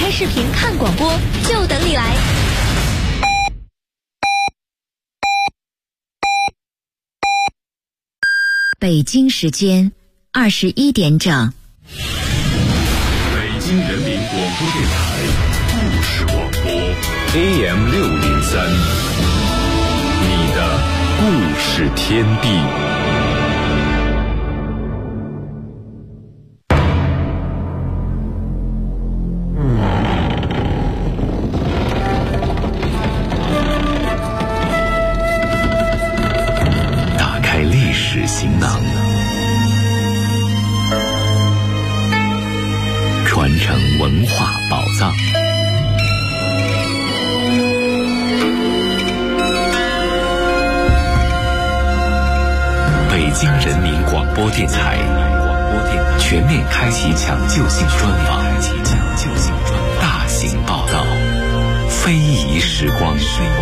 开视频看广播，就等你来。 北京时间21点整。 北京人民广播电台故事广播 AM603，你的故事天地。打开历史行囊，传承文化宝藏。北京人民广播电台全面开启抢救性专访，大型报道，非遗时光。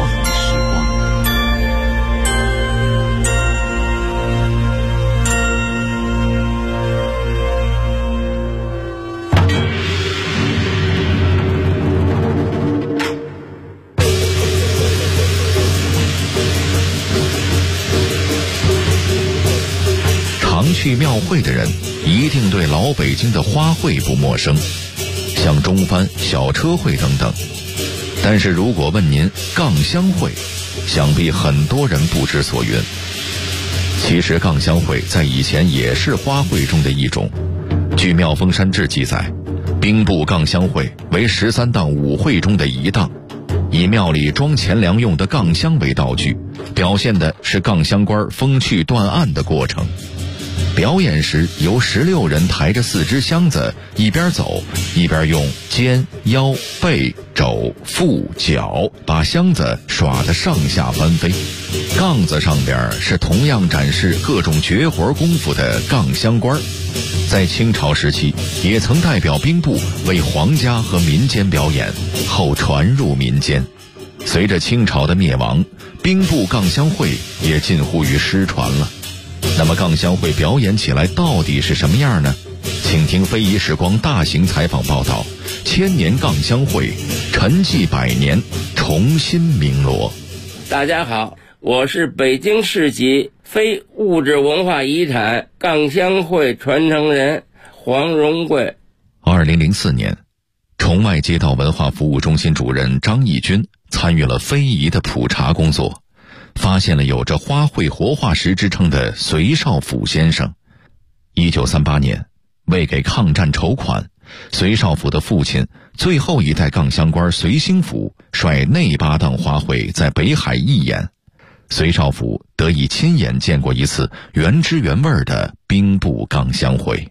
常去庙会的人一定对老北京的花卉不陌生，像中幡、小车会等等。但是如果问您杠香会，想必很多人不知所云。其实杠香会在以前也是花卉中的一种。据《妙峰山志》记载，兵部杠香会为13档舞会中的一档，以庙里装钱粮用的杠香为道具，表现的是杠香官风趣断案的过程。表演时由16人抬着4只箱子，一边走一边用肩、腰、背、肘、腹、脚把箱子耍得上下翻飞。杠子上边是同样展示各种绝活功夫的杠香官，在清朝时期也曾代表兵部为皇家和民间表演，后传入民间。随着清朝的灭亡，兵部杠香会也近乎于失传了。那么杠香会表演起来到底是什么样呢？请听非遗时光大型采访报道，千年杠香会沉寂100年，重新鸣锣。 大家好，我是北京市级非物质文化遗产杠香会传承人黄荣贵。 2004年，崇外街道文化服务中心主任张义军参与了非遗的普查工作，发现了有着花卉活化石之称的隋少府先生。1938年，为给抗战筹款，隋少府的父亲最后一代杠香官隋兴府率内8档花卉在北海义演，隋少府得以亲眼见过一次原汁原味的兵部杠香会。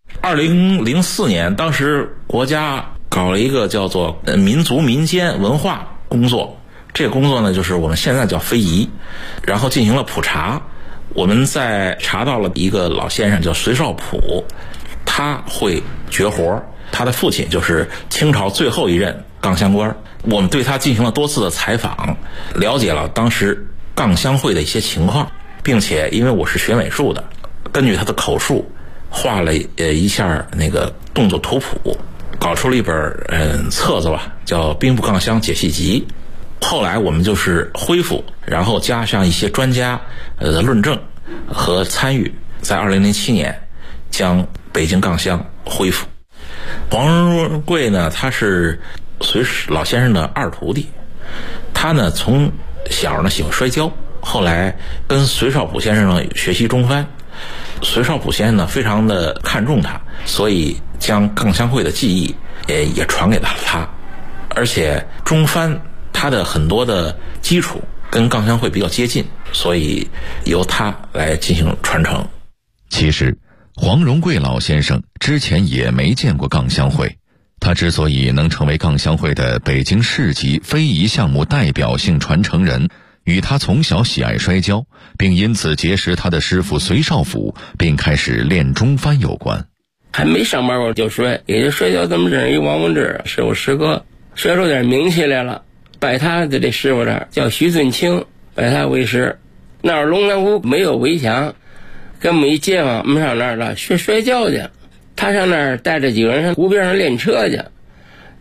2004年，当时国家搞了一个叫做民族民间文化工作，这个工作呢，就是我们现在叫非遗，然后进行了普查。我们在查到了一个老先生叫隋少普，他会绝活，他的父亲就是清朝最后一任杠香官。我们对他进行了多次的采访，了解了当时杠香会的一些情况，并且因为我是学美术的，根据他的口述画了一下那个动作图谱，搞出了一本册子吧，叫《兵部杠香解析集》。后来我们就是恢复，然后加上一些专家的论证和参与，在2007年将北京杠香恢复。黄荣贵呢，他是隋老先生的2徒弟，他呢从小呢喜欢摔跤，后来跟隋少普先生呢学习中幡。隋少普先生呢非常的看重他，所以将杠香会的技艺也传给了他，而且中幡它的很多的基础跟杠香会比较接近，所以由他来进行传承。 其实黄荣贵老先生之前也没见过杠香会，他之所以能成为杠香会的北京市级非遗项目代表性传承人，与他从小喜爱摔跤，并因此结识他的师傅隋少府，并开始练中幡有关。 还没上班我就摔，也就摔跤这么认识一王文志师傅师哥，摔出点名气来了，拜他的这师傅这儿叫徐顺清，拜他为师。那儿龙南湖没有围墙，跟我们一街坊，我们上那儿了学摔跤去。他上那儿带着几个人上湖边上练车去，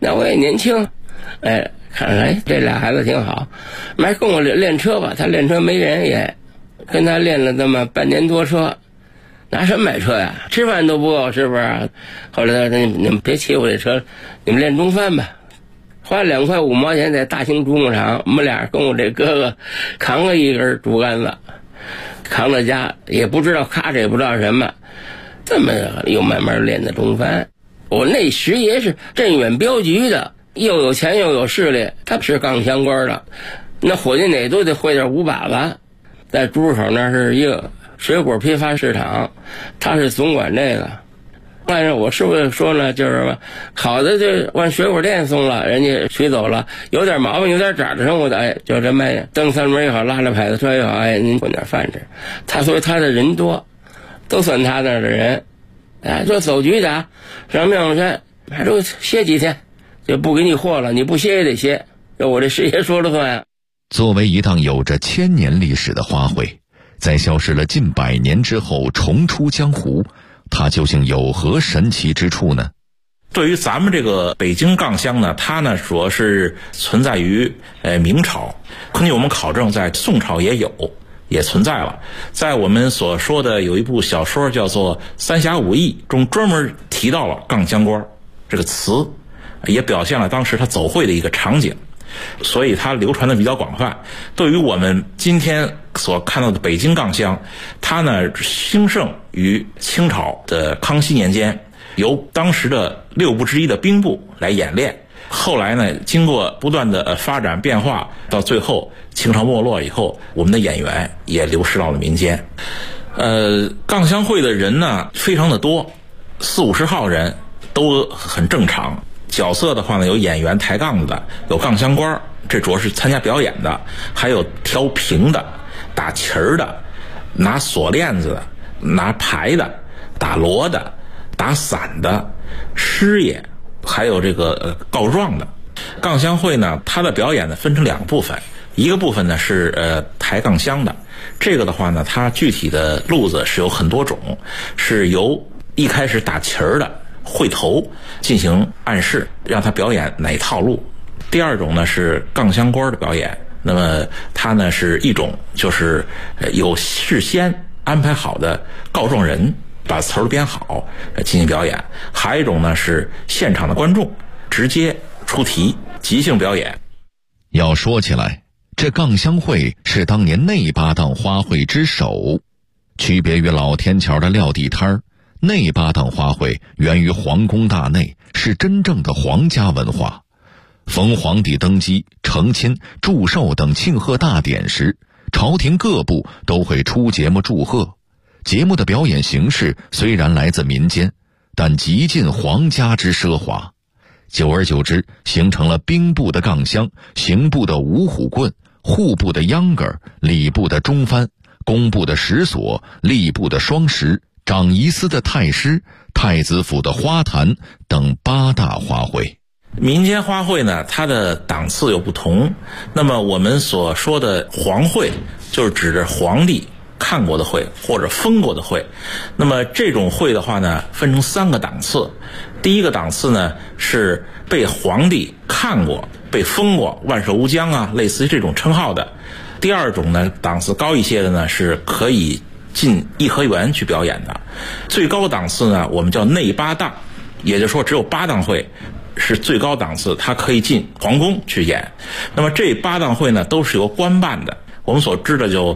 那我也年轻，看来这俩孩子挺好，妈跟我练车吧，他练车没人也，跟他练了这么半年多车，拿什么买车呀？吃饭都不够，是不是？后来他说你们别骑我这车，你们练中翻吧。花2块5毛钱在大兴竹牧场，我们俩跟我这哥哥扛了一根竹竿子，扛到家也不知道咔，也不知道什么，这么又慢慢练的中翻。我那师爷是镇远镖局的，又有钱又有势力，他是杠相关的，那伙计哪都得会点五把子。在朱市口那是一个水果批发市场，他是总管这个。但是我师傅说呢，就是好的就往水果店送了，人家取走了，有点毛病有点褶的生活的，就这卖蹬三轮也好，拉着牌子车也好，您混点饭吃。他所以他的人多，都算他那儿的人。说走局的上妙峰山还说歇几天，就不给你货了，你不歇也得歇，这我这师爷说了算啊。 作为一档有着1000年历史的花卉，在消失了近100年之后重出江湖，它究竟有何神奇之处呢？ 对于咱们这个北京杠乡呢，它呢主要是存在于明朝，根据我们考证，在宋朝也存在了。在我们所说的有一部小说叫做《三侠五义》中，专门提到了杠乡官这个词，也表现了当时他走会的一个场景，所以它流传的比较广泛。对于我们今天所看到的北京杠乡，它呢兴盛于清朝的康熙年间，由当时的6部之一的兵部来演练。后来呢，经过不断的发展变化，到最后清朝没落以后，我们的演员也流失到了民间。杠乡会的人呢非常的多，40-50号人都很正常。角色的话呢，有演员抬杠子的，有杠乡官，这主要是参加表演的，还有挑瓶的、打旗儿的、拿锁链子的、拿牌的、打锣的、打伞的、师爷，还有这个告状的。杠乡会呢，它的表演呢分成2个部分，一个部分呢是抬杠乡的，这个的话呢，它具体的路子是有很多种，是由一开始打旗儿的会头进行暗示，让他表演哪套路。第二种呢是杠乡官的表演，那么它呢是一种就是有事先安排好的告状人，把词儿编好进行表演。还有一种呢是现场的观众直接出题，即兴表演。 要说起来，这杠乡会是当年内八档花卉之首，区别于老天桥的撂地摊儿，内八档花卉源于皇宫大内，是真正的皇家文化。逢皇帝登基、成亲、祝寿等庆贺大典时，朝廷各部都会出节目祝贺。节目的表演形式虽然来自民间，但极尽皇家之奢华。久而久之，形成了兵部的杠乡、刑部的五虎棍、户部的秧歌、礼部的中翻、工部的石锁、吏部的双石、长仪司的太师、太子府的花坛等8大花卉。 民间花卉呢，它的档次有不同。那么我们所说的皇卉，就是指着皇帝看过的会或者封过的会。那么这种会的话呢，分成3个档次。第一个档次呢是被皇帝看过、被封过，万寿无疆啊，类似于这种称号的。第二种呢，档次高一些的呢，是可以进颐和园去表演的。最高档次呢，我们叫内8档，也就是说只有8档会是最高档次，它可以进皇宫去演。那么这8档会呢，都是由官办的。我们所知的就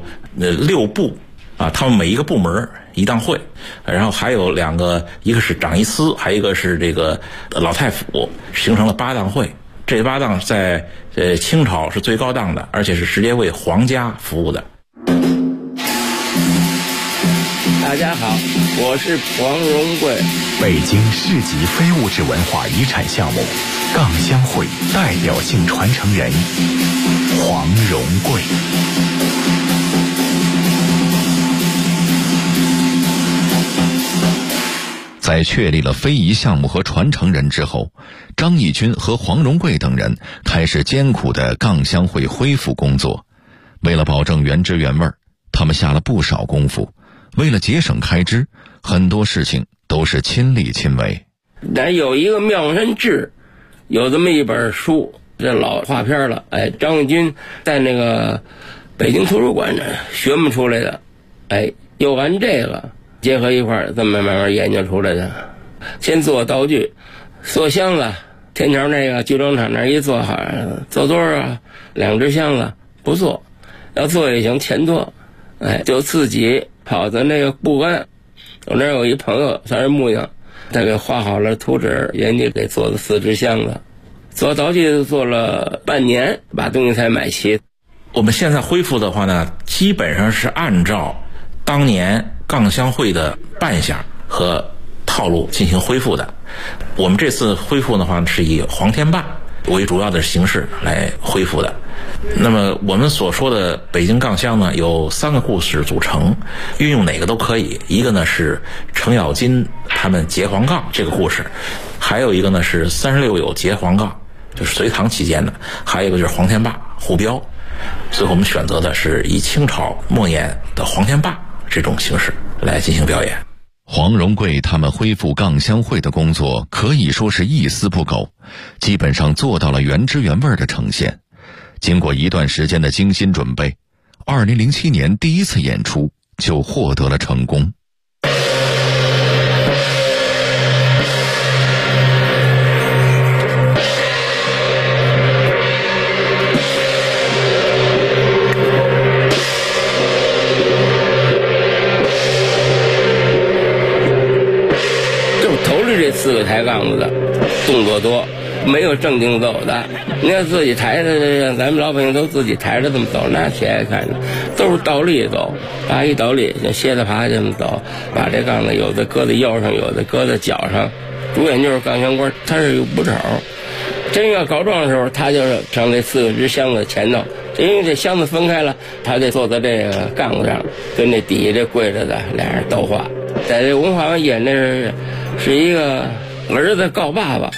6部啊，他们每一个部门一档会，然后还有2个，一个是长仪司，还有一个是这个老太府，形成了8档会。这8档在清朝是最高档的，而且是直接为皇家服务的。 大家好，我是黄荣贵。 北京市级非物质文化遗产项目杠乡会代表性传承人黄荣贵。 在确立了非遗项目和传承人之后，张义军和黄荣贵等人开始艰苦的杠乡会恢复工作。为了保证原汁原味，他们下了不少功夫。为了节省开支，很多事情都是亲力亲为。 但有一个妙山志， 有这么一本书，这老画片了，哎，张卫军在那个北京图书馆学摸出来的，哎，又按这个结合一块儿，这么慢慢研究出来的。先做道具，做箱子，天桥那个剧场厂那一做好，做多少2只箱子不做，要做也行，钱多，哎，就自己跑到那个不安，我那儿有一朋友算是木匠，他给画好了图纸，人家给做的4只箱子，做道具做了半年，把东西才买齐。 我们现在恢复的话呢，基本上是按照当年钢箱会的扮相和套路进行恢复的。我们这次恢复的话是以黄天霸为主要的形式来恢复的。那么我们所说的北京钢箱呢，有3个故事组成，运用哪个都可以。一个呢是程咬金他们劫黄杠这个故事，还有一个呢是36友劫黄杠，就是隋唐期间的，还有一个就是黄天霸护标。所以我们选择的是以清朝末年的黄天霸这种形式来进行表演。 黄荣贵他们恢复钢箱会的工作可以说是一丝不苟，基本上做到了原汁原味的呈现。经过一段时间的精心准备，2007年第一次演出就获得了成功。 这4个抬杠子的动作多，没有正经走的。你要自己抬着，咱们老百姓都自己抬着这么走，那谁爱看着？都是倒立走，把一倒立像蝎子爬这么走，把这杠子有的搁在腰上，有的搁在脚上。主演就是钢箱官，他是有不丑。真要告状的时候，他就是上这4只箱子前头，因为这箱子分开了，他得坐在这个杠子上，跟这底下这跪着的俩人斗话。在这文化演的是一个儿子告爸爸。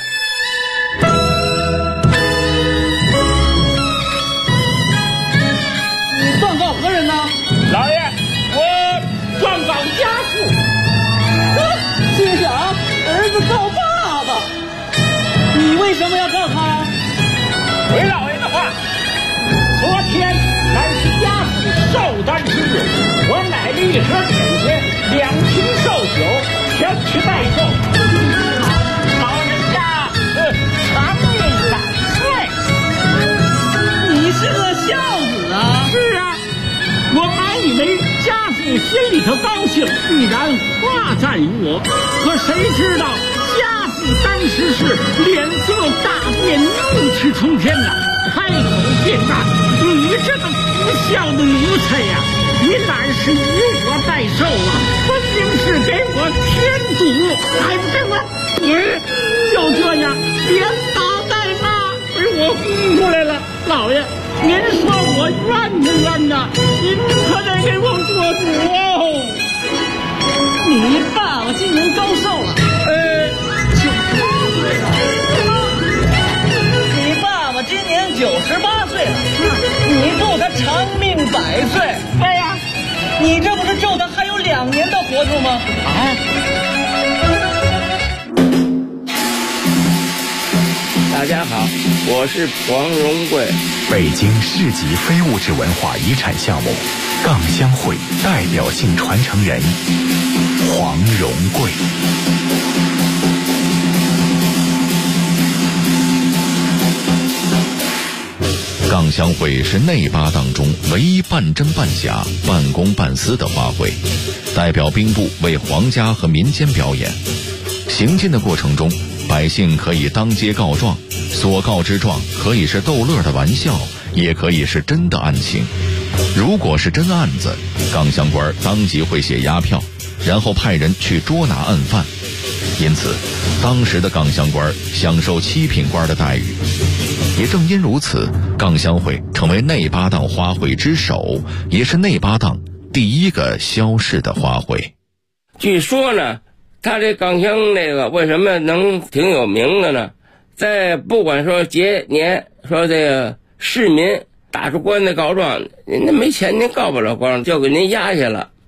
你状告何人呢？ 老爷，我状告家父。 心想儿子告爸爸，你为什么要告他？ 回老爷的话，昨天乃是家父寿诞之日，我买了一盒点心，2瓶寿酒，前去拜寿。老人家长命百岁。 你是个孝子啊！ 是啊，我买以为家父心里头高兴，必然夸赞于我。可谁知道家父当时是脸色大变，怒气冲天呐，开口便骂：“你这个不孝的奴才呀！你哪是以我代寿啊？分明是给我添堵！还不给我滚！就这样连打带骂，我呼出来了。老爷，您说我冤不冤呐？您可得给我做主哦！ 你爸爸今年高寿了？98岁了。你爸爸今年98岁了，你祝他长命100岁。 对呀， 你这不是咒他还有2年的活头吗？啊！ 大家好，我是黄荣贵。 北京市级非物质文化遗产项目钢箱会代表性传承人黄荣贵。 钢箱会是内八档中唯一半真半假、半公半私的花卉，代表兵部为皇家和民间表演。行进的过程中，百姓可以当街告状，所告之状可以是逗乐的玩笑，也可以是真的案情。如果是真案子，钢箱官当即会写押票，然后派人去捉拿案犯。因此，当时的钢箱官享受7品官的待遇。也正因如此，钢箱会成为内八档花卉之首，也是内八档第一个消逝的花卉。 据说呢，他这钢箱那个为什么能挺有名的呢？在不管说节年，说这个市民打出官司告状，您那没钱您告不了状，就给您压下了。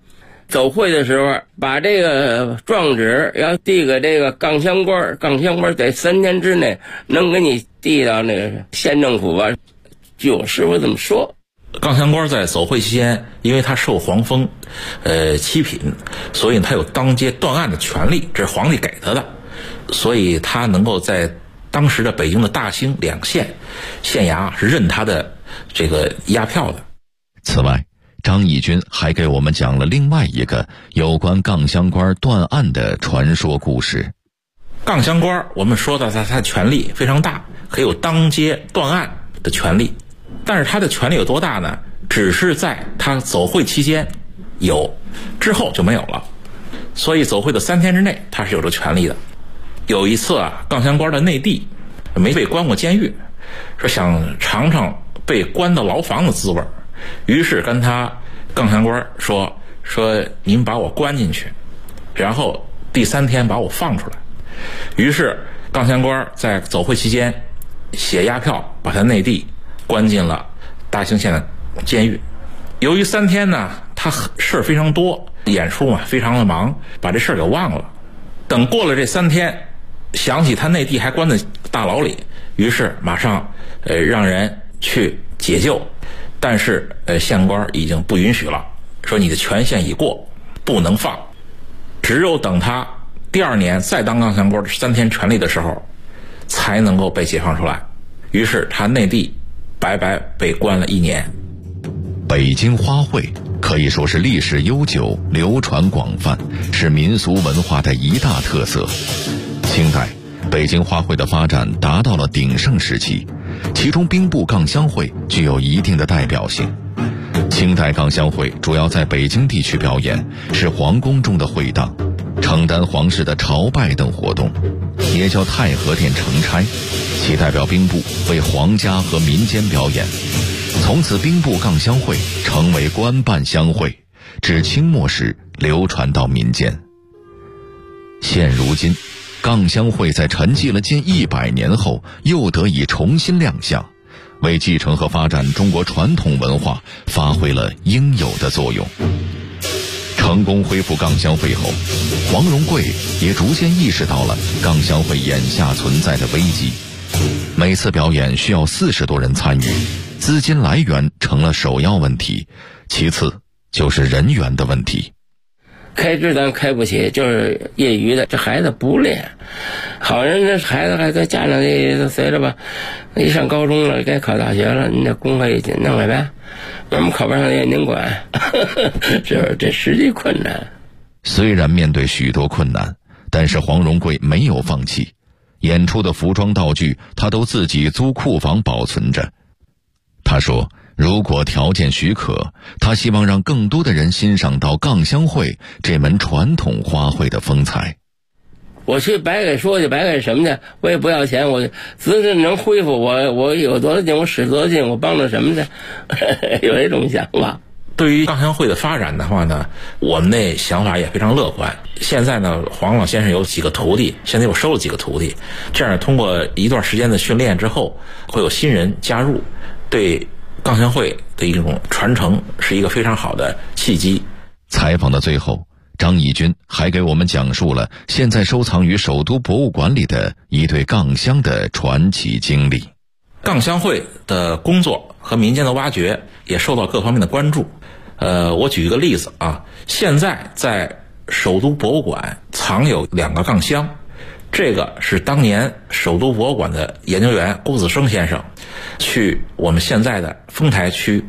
走会的时候，把这个状纸要递给这个杠乡官，杠乡官在3天之内能给你递到那个县政府吧。据我师傅这么说， 杠乡官在走会期间，因为他受皇封，七品，所以他有当街断案的权利，这是皇帝给他的，所以他能够在当时的北京的大兴2县县衙是认他的这个押票的。 此外，张义军还给我们讲了另外一个有关杠乡官断案的传说故事。 杠乡官我们说到他权力非常大，可以有当街断案的权利，但是他的权力有多大呢？只是在他走会期间有，之后就没有了。所以走会的3天之内他是有这权利的。有一次啊，杠乡官的内弟没被关过监狱，说想尝尝被关到牢房的滋味，于是跟他杠乡官说您把我关进去，然后第3天把我放出来。于是杠乡官在走会期间写押票，把他内弟关进了大兴县的监狱。由于3天呢，他事儿非常多，演出嘛非常的忙，把这事儿给忘了。等过了这3天，想起他内弟还关在大牢里，于是马上让人去解救，但是县官已经不允许了，说你的权限已过，不能放。只有等他第2年再当杠乡官3天权利的时候，才能够被解放出来。于是他内弟白白被关了1年。 北京花卉可以说是历史悠久，流传广泛，是民俗文化的一大特色。清代，北京花卉的发展达到了鼎盛时期，其中兵部杠乡会具有一定的代表性。清代杠乡会主要在北京地区表演，是皇宫中的会当，承担皇室的朝拜等活动，也叫太和殿承差，其代表兵部为皇家和民间表演。从此兵部杠乡会成为官办乡会，至清末时流传到民间。现如今，杠乡会在沉寂了近100年后又得以重新亮相，为继承和发展中国传统文化发挥了应有的作用。成功恢复杠乡会后，黄荣贵也逐渐意识到了杠乡会眼下存在的危机。每次表演需要40多人参与，资金来源成了首要问题，其次就是人员的问题。 开支咱开不起，就是业余的，这孩子不练。好人这孩子还在家长也随着吧，一上高中了，该考大学了，你这公费弄来呗，我们考不上也您管，是这实际困难。 虽然面对许多困难，但是黄荣贵没有放弃，演出的服装道具他都自己租库房保存着。他说如果条件许可，他希望让更多的人欣赏到杠乡会这门传统花卉的风采。 我去白给说去，白给什么去？我也不要钱，我资质能恢复，我有多少劲，我使多少劲，我帮着什么去？有这种想法。 对于杠乡会的发展的话呢，我们那想法也非常乐观。现在呢，黄老先生有几个徒弟，现在又收了几个徒弟，这样通过一段时间的训练之后，会有新人加入，对杠乡会的一种传承是一个非常好的契机。 采访的最后，张义军还给我们讲述了现在收藏于首都博物馆里的一对杠乡的传奇经历。 杠乡会的工作和民间的挖掘也受到各方面的关注。我举一个例子啊，现在在首都博物馆藏有2个杠乡，这个是当年首都博物馆的研究员郭子生先生去我们现在的丰台区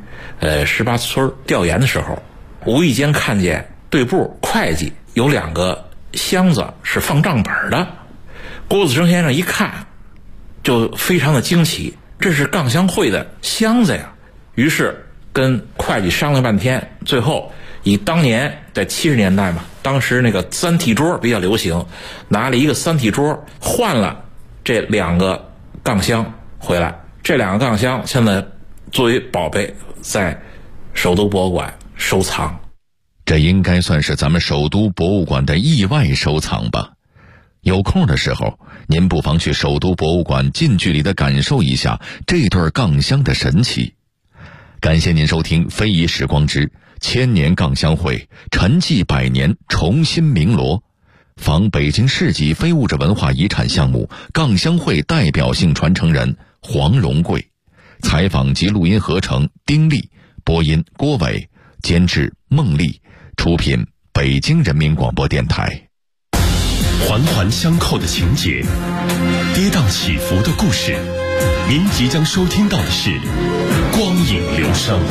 18村调研的时候，无意间看见对部会计有2个箱子是放账本的。郭子生先生一看就非常的惊奇，这是杠乡会的箱子呀。于是跟会计商量半天，最后以当年在70年代嘛，当时那个3屉桌比较流行，拿了一个3屉桌换了这2个杠箱回来。这2个杠箱现在作为宝贝在首都博物馆收藏。 这应该算是咱们首都博物馆的意外收藏吧。有空的时候，您不妨去首都博物馆近距离地感受一下这对杠乡的神奇。感谢您收听非遗时光之千年杠乡会沉寂100年重新鸣锣，访北京市级非物质文化遗产项目杠乡会代表性传承人黄荣贵，采访及录音合成丁力，播音郭伟，监制孟丽，出品北京人民广播电台。 环环相扣的情节，跌宕起伏的故事，您即将收听到的是光影流声。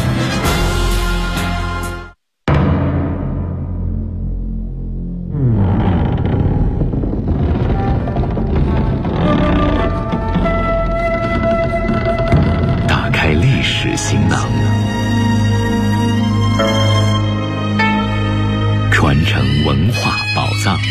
打开历史行囊，传承文化宝藏。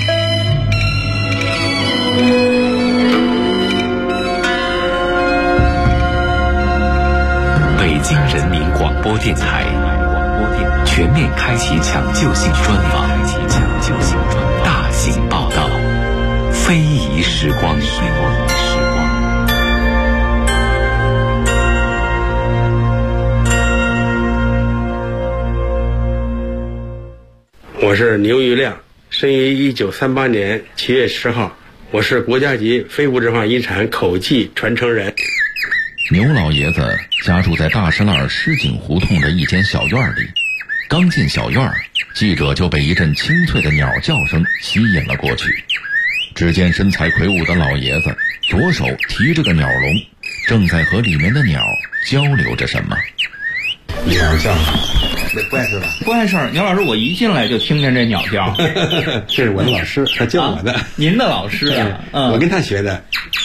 北京人民广播电台全面开启抢救性专访，大型报道，非遗时光。 我是牛玉亮，生于1938年7月10号，我是国家级非物质文化遗产口技传承人。 牛老爷子家住在大石栏狮井胡同的一间小院里，刚进小院，记者就被一阵清脆的鸟叫声吸引了过去。只见身材魁梧的老爷子左手提着个鸟笼，正在和里面的鸟交流着什么。 鸟叫，不碍事吧？ 不碍事。牛老师，我一进来就听见这鸟叫。 这是我的老师，他教我的。 您的老师啊？ 我跟他学的。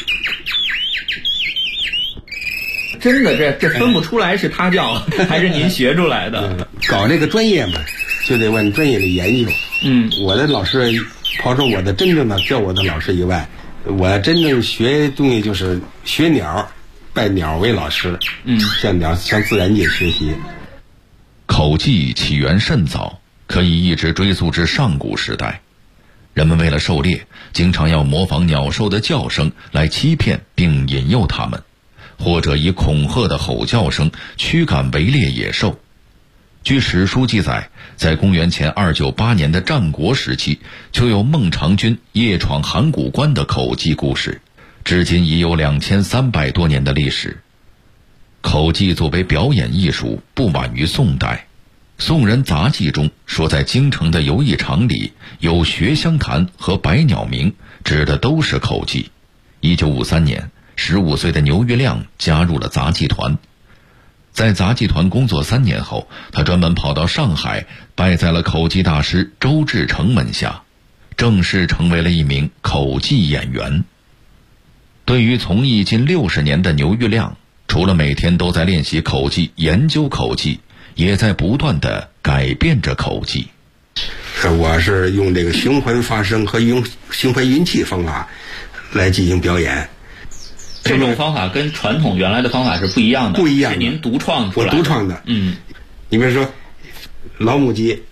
真的，这分不出来是他教还是您学出来的。 搞这个专业嘛，就得往专业里研究。我的老师，刨出我的真正的教我的老师以外，我真正学东西就是学鸟，拜鸟为老师。向自然界学习。 口技起源甚早，可以一直追溯至上古时代。人们为了狩猎，经常要模仿鸟兽的叫声来欺骗并引诱它们，或者以恐吓的吼叫声驱赶围猎野兽。据史书记载，在公元前298年的战国时期，就有孟尝君夜闯函谷关的口技故事，至今已有2300多年的历史。口技作为表演艺术，不晚于宋代。宋人杂记中说，在京城的游艺场里有学香坛和百鸟鸣，指的都是口技。1953年，15岁的牛玉亮加入了杂技团。在杂技团工作3年后，他专门跑到上海，拜在了口技大师周志成门下，正式成为了一名口技演员。对于从艺近60年的牛玉亮，除了每天都在练习口技、研究口技，也在不断地改变着口技。 我是用这个循环发声和用循环运气方法来进行表演。 这种方法跟传统原来的方法是不一样的， 不一样的， 是您独创出来的。 我独创的。你比如说老母鸡，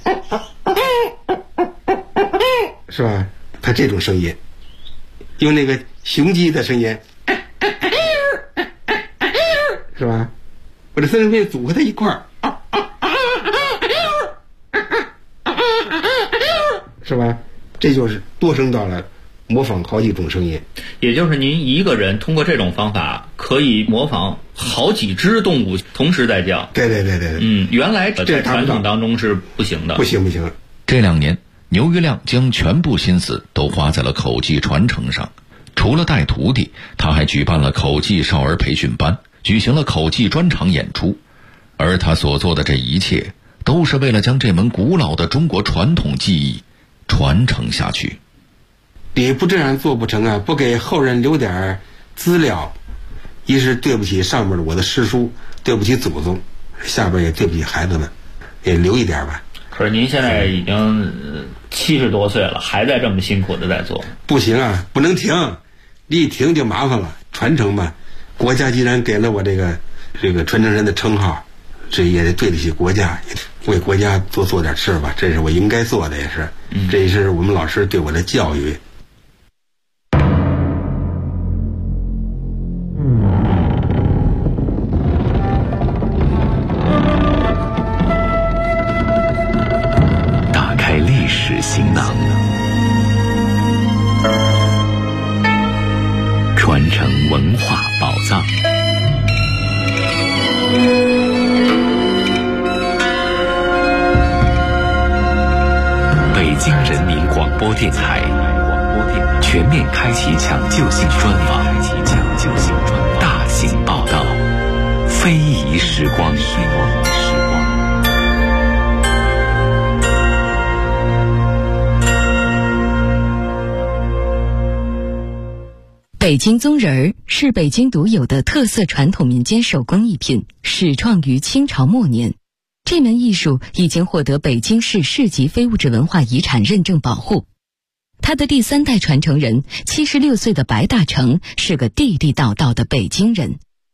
是吧？它这种声音，用那个雄鸡的声音，是吧？我这三声片组合在一块儿，是吧？这就是多声道了，模仿好几种声音。 也就是您一个人通过这种方法可以模仿好几只动物同时在叫。 对。 原来在传统当中是不行的。 不行。 这2年，牛玉亮将全部心思都花在了口技传承上。除了带徒弟，他还举办了口技少儿培训班，举行了口技专场演出。而他所做的这一切，都是为了将这门古老的中国传统技艺传承下去。 你不这样做不成啊！不给后人留点资料，一是对不起上面的我的师叔，对不起祖宗，下边也对不起孩子们，也留一点吧。 可是您现在已经70多岁了，还在这么辛苦的在做。 不行啊，不能停，你一停就麻烦了。传承嘛，国家既然给了我这个传承人的称号，这也得对得起国家，为国家多做点事吧，这是我应该做的，也是，这也是我们老师对我的教育。 播电台，全面开启抢救性专访，大型报道，非遗时光。 北京宗人是北京独有的特色传统民间手工艺品，始创于清朝末年。这门艺术已经获得北京市市级非物质文化遗产认证保护。他的第3代传承人76岁的白大成是个地地道道的北京人。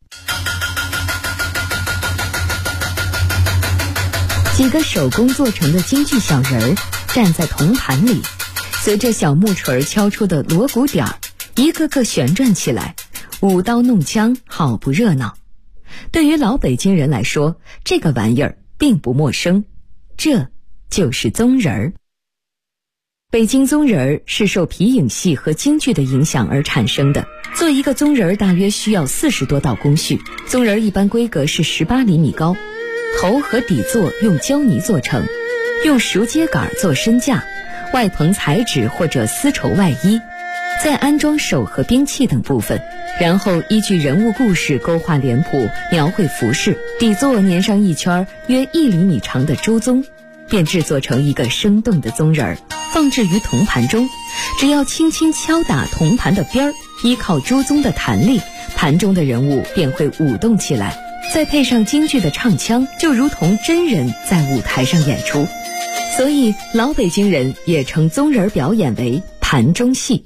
几个手工做成的京剧小人儿站在铜盘里，随着小木锤敲出的锣鼓点儿，一个个旋转起来，舞刀弄枪，好不热闹。对于老北京人来说，这个玩意儿并不陌生，这就是宗人儿。北京宗人儿是受皮影戏和京剧的影响而产生的。做一个宗人儿大约需要40多道工序，宗人儿一般规格是18厘米高，头和底座用胶泥做成，用熟秸秆做身架，外棚彩纸或者丝绸外衣，再安装手和兵器等部分，然后依据人物故事勾画脸谱，描绘服饰，底座粘上一圈约1厘米长的朱宗，便制作成一个生动的宗人儿，放置于铜盘中。只要轻轻敲打铜盘的边儿，依靠朱宗的弹力，盘中的人物便会舞动起来，再配上京剧的唱腔，就如同真人在舞台上演出。所以老北京人也称宗人表演为盘中戏。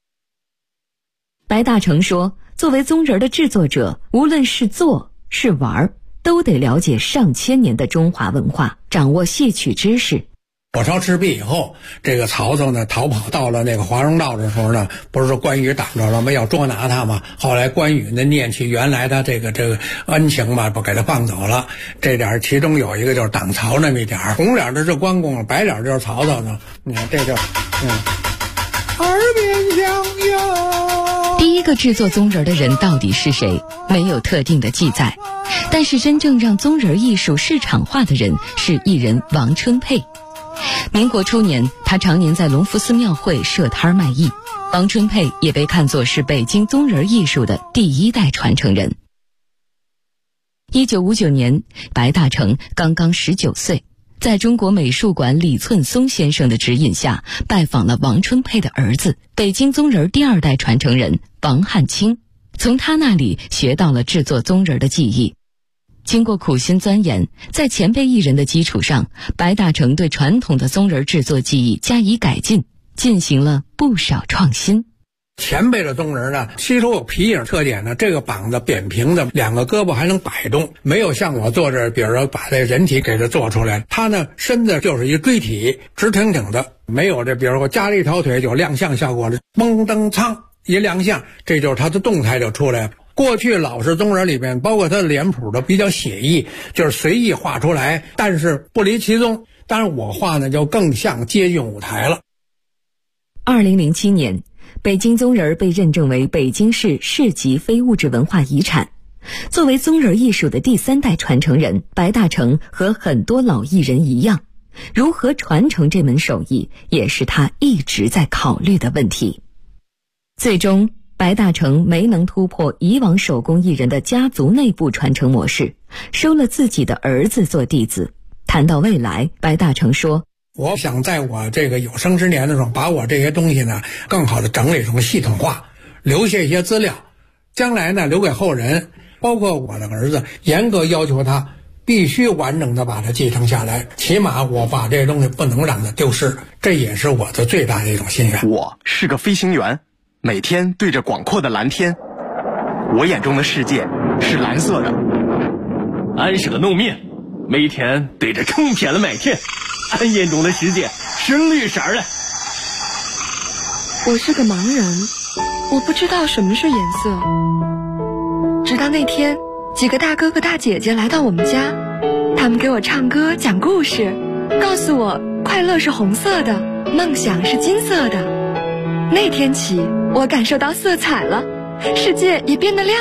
白大成说，作为宗人的制作者，无论是做是玩，都得了解上千年的中华文化，掌握戏曲知识。 火烧赤壁以后，这个曹操呢逃跑到了那个华容道的时候呢，不是说关羽挡着了吗？要捉拿他嘛。后来关羽呢念起原来他这个恩情吧，不给他放走了。这点其中有一个就是挡曹那么一点，红脸的是关公，白脸就是曹操呢。你看这就耳边响哟。 第一个制作宗人的人到底是谁？没有特定的记载。但是真正让宗人艺术市场化的人是艺人王春佩。民国初年，他常年在隆福寺庙会设摊卖艺。王春佩也被看作是北京宗人艺术的第1代传承人。1959年，白大成刚刚19岁，在中国美术馆李寸松先生的指引下，拜访了王春佩的儿子，北京宗人第2代传承人王汉卿，从他那里学到了制作宗人的技艺。经过苦心钻研，在前辈艺人的基础上，白大成对传统的宗人制作技艺加以改进，进行了不少创新。 前辈的宗人呢，吸收有皮影特点呢，这个膀子扁平的，2个胳膊还能摆动，没有像我做这，比如说把这人体给它做出来，他呢身子就是一锥体，直挺挺的，没有这比如说加了一条腿就亮相效果了，嘣噔噌一亮相，这就是他的动态就出来了。过去老式宗人里边，包括他的脸谱都比较写意，就是随意画出来，但是不离其宗。当然我画呢就更像接近舞台了。 2007年，北京宗人被认证为北京市市级非物质文化遗产。作为宗人艺术的第3代传承人，白大成和很多老艺人一样，如何传承这门手艺，也是他一直在考虑的问题。最终白大成没能突破以往手工艺人的家族内部传承模式，收了自己的儿子做弟子。谈到未来，白大成说， 我想在我这个有生之年的时候，把我这些东西呢更好的整理成系统化，留下一些资料，将来呢留给后人，包括我的儿子，严格要求他必须完整的把它继承下来，起码我把这些东西不能让它丢失，这也是我的最大的一种心愿。 我是个飞行员，每天对着广阔的蓝天，我眼中的世界是蓝色的。 俺是个农民，每天对着成片的麦田，俺眼中的世界是绿色的。 我是个盲人，我不知道什么是颜色。直到那天，几个大哥哥大姐姐来到我们家，他们给我唱歌讲故事，告诉我快乐是红色的，梦想是金色的。那天起，我感受到色彩了，世界也变得亮